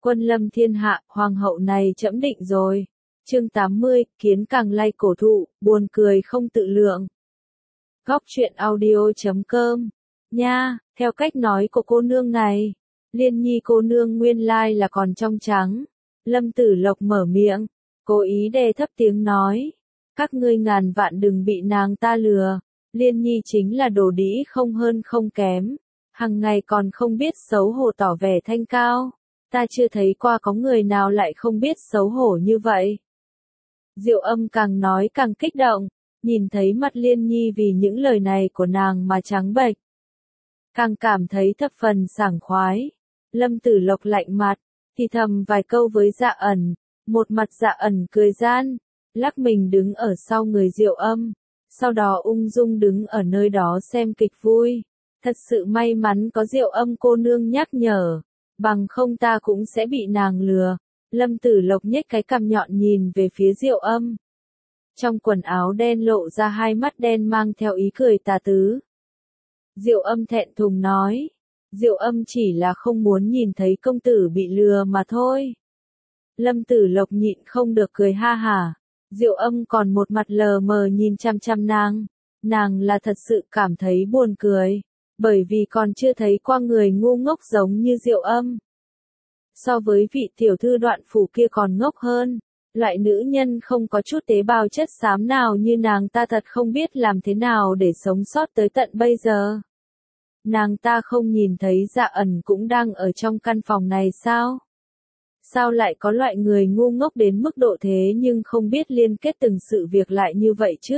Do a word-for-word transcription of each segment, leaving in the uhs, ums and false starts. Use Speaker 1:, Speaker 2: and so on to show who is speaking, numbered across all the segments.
Speaker 1: Quân lâm thiên hạ, hoàng hậu này trẫm định rồi. Chương tám mươi, kiến càng lay cổ thụ, buồn cười không tự lượng. Góc truyện audio chấm com. Nha, theo cách nói của cô nương này, Liên Nhi cô nương nguyên lai là còn trong trắng. Lâm Tử Lộc mở miệng, cố ý đè thấp tiếng nói. Các ngươi ngàn vạn đừng bị nàng ta lừa. Liên Nhi chính là đồ đĩ không hơn không kém. Hằng ngày còn không biết xấu hổ tỏ vẻ thanh cao. Ta chưa thấy qua có người nào lại không biết xấu hổ như vậy. Diệu Âm càng nói càng kích động, nhìn thấy mặt Liên Nhi vì những lời này của nàng mà trắng bệch. Càng cảm thấy thập phần sảng khoái. Lâm Tử Lộc lạnh mặt, thì thầm vài câu với Dạ Ẩn, một mặt Dạ Ẩn cười gian, lắc mình đứng ở sau người Diệu Âm, sau đó ung dung đứng ở nơi đó xem kịch vui. Thật sự may mắn có Diệu Âm cô nương nhắc nhở, bằng không ta cũng sẽ bị nàng lừa. Lâm Tử Lộc nhếch cái cằm nhọn nhìn về phía Diệu Âm. Trong quần áo đen lộ ra hai mắt đen mang theo ý cười tà tứ. Diệu Âm thẹn thùng nói, Diệu Âm chỉ là không muốn nhìn thấy công tử bị lừa mà thôi. Lâm Tử Lộc nhịn không được cười ha hả. Diệu Âm còn một mặt lờ mờ nhìn chăm chăm nàng. Nàng là thật sự cảm thấy buồn cười, bởi vì còn chưa thấy qua người ngu ngốc giống như Diệu Âm. So với vị tiểu thư Đoạn Phủ kia còn ngốc hơn, loại nữ nhân không có chút tế bào chất xám nào như nàng ta thật không biết làm thế nào để sống sót tới tận bây giờ. Nàng ta không nhìn thấy Dạ Ẩn cũng đang ở trong căn phòng này sao? Sao lại có loại người ngu ngốc đến mức độ thế nhưng không biết liên kết từng sự việc lại như vậy chứ?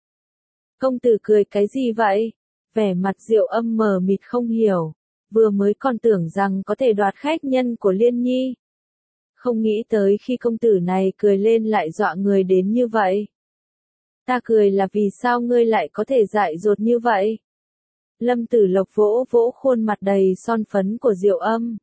Speaker 1: Công tử cười cái gì vậy? Vẻ mặt Diệu Âm mờ mịt không hiểu, vừa mới còn tưởng rằng có thể đoạt khách nhân của Liên Nhi. Không nghĩ tới khi công tử này cười lên lại dọa người đến như vậy. Ta cười là vì sao ngươi lại có thể dại dột như vậy? Lâm Tử Lộc vỗ vỗ khuôn mặt đầy son phấn của Diệu Âm.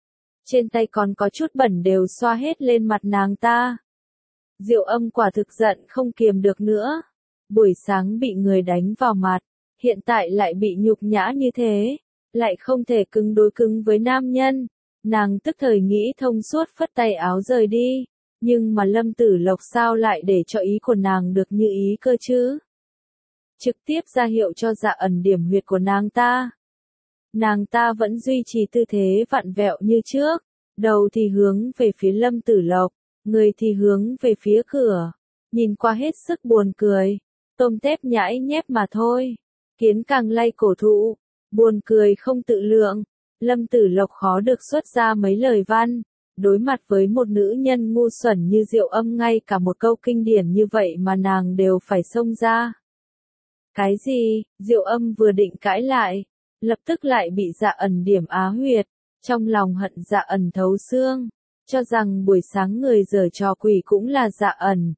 Speaker 1: Trên tay còn có chút bẩn đều xoa hết lên mặt nàng ta. Diệu Âm quả thực giận không kiềm được nữa. Buổi sáng bị người đánh vào mặt, hiện tại lại bị nhục nhã như thế, lại không thể cứng đối cứng với nam nhân. Nàng tức thời nghĩ thông suốt phất tay áo rời đi, nhưng mà Lâm Tử Lộc sao lại để cho ý của nàng được như ý cơ chứ? Trực tiếp ra hiệu cho Dạ Ẩn điểm huyệt của nàng ta. Nàng ta vẫn duy trì tư thế vặn vẹo như trước, đầu thì hướng về phía Lâm Tử Lộc, người thì hướng về phía cửa, nhìn qua hết sức buồn cười, tôm tép nhãi nhép mà thôi. Kiến càng lay cổ thụ, buồn cười không tự lượng. Lâm Tử Lộc khó được xuất ra mấy lời văn, đối mặt với một nữ nhân ngu xuẩn như Diệu Âm ngay cả một câu kinh điển như vậy mà nàng đều phải xông ra. Cái gì? Diệu Âm vừa định cãi lại, lập tức lại bị Dạ Ẩn điểm á huyệt, trong lòng hận Dạ Ẩn thấu xương, cho rằng buổi sáng người giở trò quỷ cũng là Dạ Ẩn.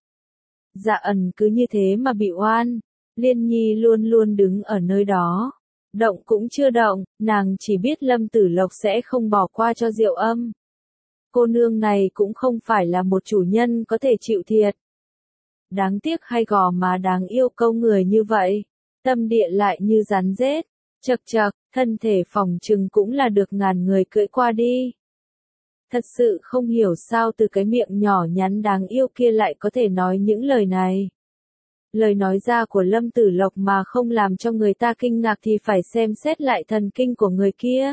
Speaker 1: Dạ Ẩn cứ như thế mà bị oan. Liên Nhi luôn luôn đứng ở nơi đó, động cũng chưa động, nàng chỉ biết Lâm Tử Lộc sẽ không bỏ qua cho Diệu Âm. Cô nương này cũng không phải là một chủ nhân có thể chịu thiệt. Đáng tiếc hay gò má đáng yêu câu người như vậy, tâm địa lại như rắn rết, chật chật, thân thể phòng trừng cũng là được ngàn người cưỡi qua đi. Thật sự không hiểu sao từ cái miệng nhỏ nhắn đáng yêu kia lại có thể nói những lời này. Lời nói ra của Lâm Tử Lộc mà không làm cho người ta kinh ngạc thì phải xem xét lại thần kinh của người kia.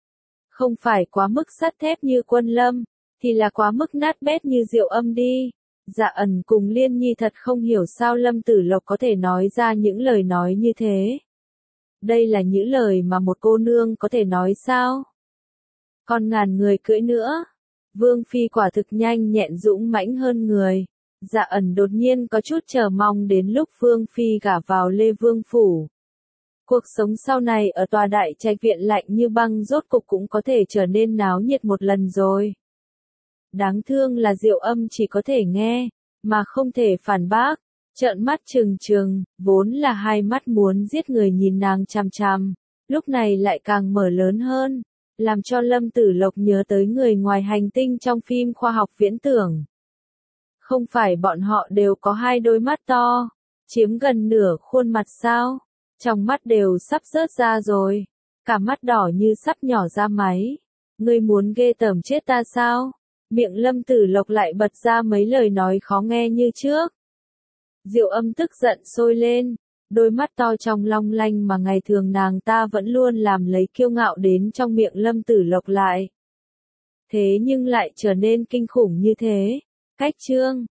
Speaker 1: Không phải quá mức sắt thép như Quân Lâm, thì là quá mức nát bét như Diệu Âm đi. Dạ Ẩn cùng Liên Nhi thật không hiểu sao Lâm Tử Lộc có thể nói ra những lời nói như thế. Đây là những lời mà một cô nương có thể nói sao? Còn ngàn người cưỡi nữa. Vương Phi quả thực nhanh nhẹn dũng mãnh hơn người. Dạ Ẩn đột nhiên có chút chờ mong đến lúc Vương Phi gả vào Lê Vương Phủ. Cuộc sống sau này ở tòa đại trạch viện lạnh như băng rốt cục cũng có thể trở nên náo nhiệt một lần rồi. Đáng thương là Diệu Âm chỉ có thể nghe, mà không thể phản bác, trợn mắt trừng trừng, vốn là hai mắt muốn giết người nhìn nàng chằm chằm, lúc này lại càng mở lớn hơn, làm cho Lâm Tử Lộc nhớ tới người ngoài hành tinh trong phim khoa học viễn tưởng. Không phải bọn họ đều có hai đôi mắt to, chiếm gần nửa khuôn mặt sao? Trong mắt đều sắp rớt ra rồi, cả mắt đỏ như sắp nhỏ ra máy. Ngươi muốn ghê tởm chết ta sao? Miệng Lâm Tử Lộc lại bật ra mấy lời nói khó nghe như trước. Diệu Âm tức giận sôi lên, đôi mắt to trong long lanh mà ngày thường nàng ta vẫn luôn làm lấy kiêu ngạo đến trong miệng Lâm Tử Lộc lại. Thế nhưng lại trở nên kinh khủng như thế. Cách chương